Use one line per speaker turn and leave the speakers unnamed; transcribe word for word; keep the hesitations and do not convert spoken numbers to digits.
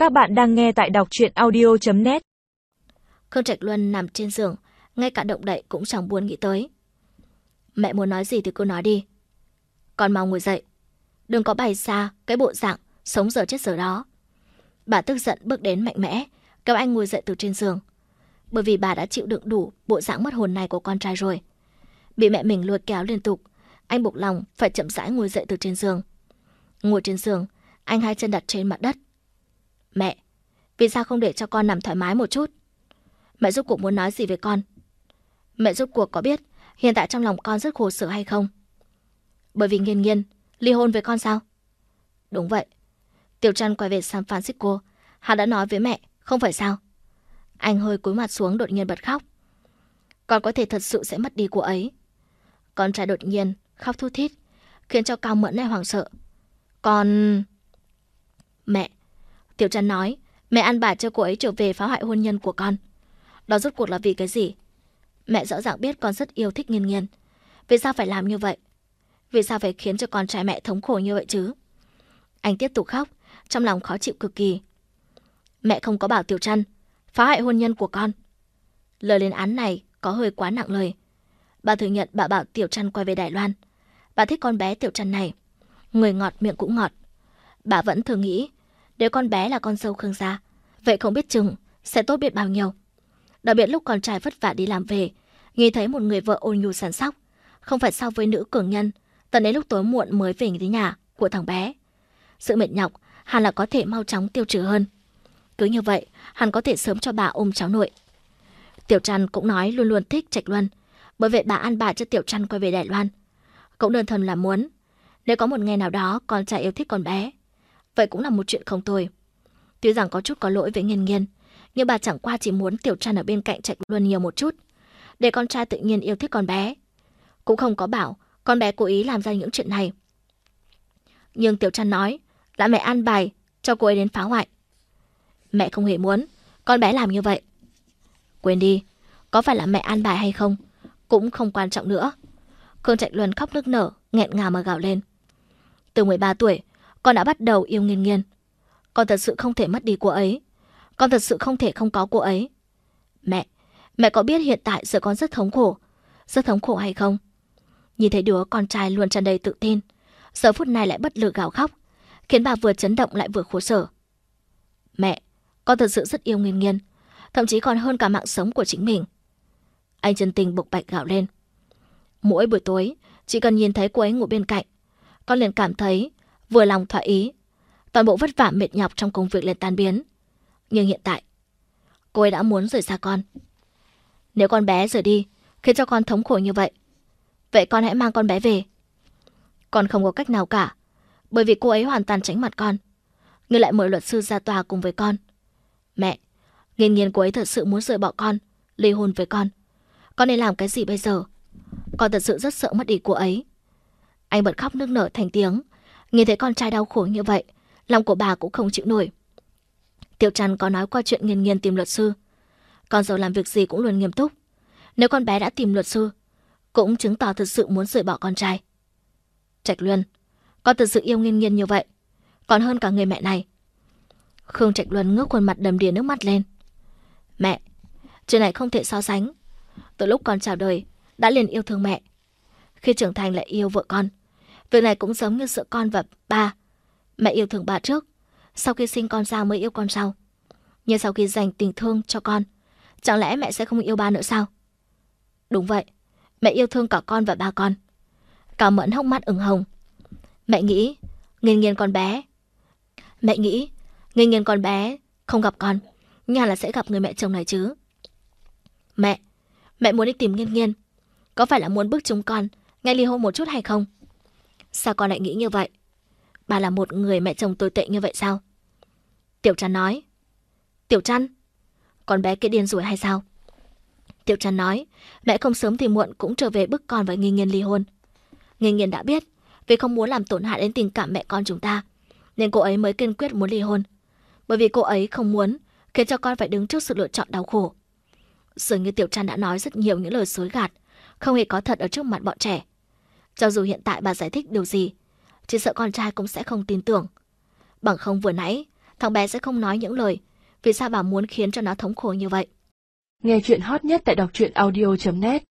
Các bạn đang nghe tại đọc truyện audio chấm net.
Khương Trạch Luân nằm trên giường, ngay cả động đậy cũng chẳng buồn nghĩ tới. Mẹ muốn nói gì thì cứ nói đi. Con mau ngồi dậy, đừng có bày xa cái bộ dạng sống giờ chết giờ đó. Bà tức giận bước đến mạnh mẽ, kéo anh ngồi dậy từ trên giường. Bởi vì bà đã chịu đựng đủ bộ dạng mất hồn này của con trai rồi. Bị mẹ mình lôi kéo liên tục, anh buộc lòng phải chậm rãi ngồi dậy từ trên giường. Ngồi trên giường, anh hai chân đặt trên mặt đất. Mẹ, vì sao không để cho con nằm thoải mái một chút? Mẹ rốt cuộc muốn nói gì với con? Mẹ rốt cuộc có biết hiện tại trong lòng con rất khổ sở hay không? Bởi vì Nghiên Nghiên ly hôn với con sao? Đúng vậy. Tiểu Trăn quay về San Francisco, hắn đã nói với mẹ, không phải sao? Anh hơi cúi mặt xuống đột nhiên bật khóc. Con có thể thật sự sẽ mất đi cô ấy. Con trai đột nhiên khóc thút thít, khiến cho Cao Mẫn này hoảng sợ. Con... Mẹ, Tiểu Trăn nói, mẹ ăn bài cho cô ấy trở về phá hoại hôn nhân của con. Đó rốt cuộc là vì cái gì? Mẹ rõ ràng biết con rất yêu thích Nghiên Nghiên. Vì sao phải làm như vậy? Vì sao phải khiến cho con trai mẹ thống khổ như vậy chứ? Anh tiếp tục khóc, trong lòng khó chịu cực kỳ. Mẹ không có bảo Tiểu Trăn phá hoại hôn nhân của con. Lời lên án này có hơi quá nặng lời. Bà thừa nhận bà bảo Tiểu Trăn quay về Đài Loan. Bà thích con bé Tiểu Trăn này. Người ngọt miệng cũng ngọt. Bà vẫn thường nghĩ, nếu con bé là con dâu Khương gia, vậy không biết chừng sẽ tốt biết bao nhiêu. Đặc biệt lúc con trai vất vả đi làm về, nhìn thấy một người vợ ôn nhu săn sóc, không phải so với nữ cường nhân tận đến lúc tối muộn mới về đến nhà của thằng bé. Sự mệt nhọc hẳn là có thể mau chóng tiêu trừ hơn. Cứ như vậy, hắn có thể sớm cho bà ôm cháu nội. Tiểu Trăn cũng nói luôn luôn thích Trạch Luân, bởi vậy bà ăn bài cho Tiểu Trăn quay về Đài Loan. Cũng đơn thuần là muốn, nếu có một ngày nào đó con trai yêu thích con bé, vậy cũng là một chuyện không tồi. Tuy rằng có chút có lỗi với Nghiên Nghiên, nhưng bà chẳng qua chỉ muốn Tiểu Trăn ở bên cạnh Trạch Luân nhiều một chút, để con trai tự nhiên yêu thích con bé. Cũng không có bảo con bé cố ý làm ra những chuyện này. Nhưng Tiểu Trăn nói là mẹ ăn bài cho cô ấy đến phá hoại. Mẹ không hề muốn con bé làm như vậy. Quên đi, có phải là mẹ ăn bài hay không cũng không quan trọng nữa. Khương Trạch Luân khóc nức nở, nghẹn ngào mà gào lên. Từ mười ba tuổi, con đã bắt đầu yêu Nghiên Nghiên. Con thật sự không thể mất đi cô ấy. Con thật sự không thể không có cô ấy. Mẹ, mẹ có biết hiện tại giờ con rất thống khổ, rất thống khổ hay không? Nhìn thấy đứa con trai luôn tràn đầy tự tin, giờ phút này lại bất lực gào khóc, khiến bà vừa chấn động lại vừa khổ sở. Mẹ, con thật sự rất yêu Nghiên Nghiên, thậm chí còn hơn cả mạng sống của chính mình. Anh chân tình bộc bạch gào lên. Mỗi buổi tối, chỉ cần nhìn thấy cô ấy ngủ bên cạnh, con liền cảm thấy vừa lòng thỏa ý. Toàn bộ vất vả mệt nhọc trong công việc liền tan biến. Nhưng hiện tại, cô ấy đã muốn rời xa con. Nếu con bé rời đi khiến cho con thống khổ như vậy, vậy con hãy mang con bé về. Con không có cách nào cả, bởi vì cô ấy hoàn toàn tránh mặt con, nhưng lại mời luật sư ra tòa cùng với con. Mẹ, Nghiên Nghiên cô ấy thật sự muốn rời bỏ con, ly hôn với con. Con nên làm cái gì bây giờ? Con thật sự rất sợ mất đi cô ấy. Anh bật khóc nức nở thành tiếng. Nhìn thấy con trai đau khổ như vậy, lòng của bà cũng không chịu nổi. Tiểu Trăn có nói qua chuyện Nghiên Nghiên tìm luật sư. Con dâu làm việc gì cũng luôn nghiêm túc. Nếu con bé đã tìm luật sư, cũng chứng tỏ thật sự muốn rời bỏ con trai. Trạch Luân, con thật sự yêu Nghiên Nghiên như vậy, còn hơn cả người mẹ này. Khương Trạch Luân ngước khuôn mặt đầm đìa nước mắt lên. Mẹ, chuyện này không thể so sánh. Từ lúc con chào đời đã liền yêu thương mẹ, khi trưởng thành lại yêu vợ con. Việc này cũng giống như giữa con và ba. Mẹ yêu thương ba trước, sau khi sinh con ra mới yêu con sau. Nhưng sau khi dành tình thương cho con, chẳng lẽ mẹ sẽ không yêu ba nữa sao? Đúng vậy, mẹ yêu thương cả con và ba con. Cao Mẫn hốc mắt ửng hồng. Mẹ nghĩ Nghiên Nghiên con bé Mẹ nghĩ Nghiên Nghiên con bé không gặp con, nhưng là sẽ gặp người mẹ chồng này chứ. Mẹ, mẹ muốn đi tìm Nghiên Nghiên, có phải là muốn bức chúng con ngay ly hôn một chút hay không? Sao con lại nghĩ như vậy? Bà là một người mẹ chồng tồi tệ như vậy sao? Tiểu Trăn nói. Tiểu Trăn, con bé kia điên rồi hay sao? Tiểu Trăn nói, mẹ không sớm thì muộn cũng trở về bức con và Nghiên Nghiên ly hôn. Nghiên Nghiên đã biết, vì không muốn làm tổn hại đến tình cảm mẹ con chúng ta, nên cô ấy mới kiên quyết muốn ly hôn. Bởi vì cô ấy không muốn khiến cho con phải đứng trước sự lựa chọn đau khổ. Dường như Tiểu Trăn đã nói rất nhiều những lời dối gạt, không hề có thật ở trước mặt bọn trẻ. Cho dù hiện tại bà giải thích điều gì, chỉ sợ con trai cũng sẽ không tin tưởng. Bằng không vừa nãy thằng bé sẽ không nói những lời. Vì sao bà muốn khiến cho nó thống khổ như vậy?
Nghe chuyện hot nhất tại đọc truyện audio chấm net.